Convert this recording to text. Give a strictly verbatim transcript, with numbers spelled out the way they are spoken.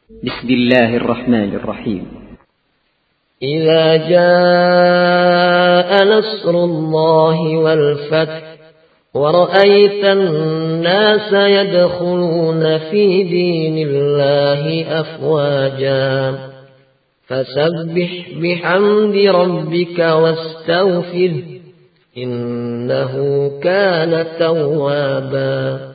بسم الله الرحمن الرحيم. إذا جاء نصر الله والفتح ورأيت الناس يدخلون في دين الله أفواجا فسبح بحمد ربك واستغفره إنه كان توابا.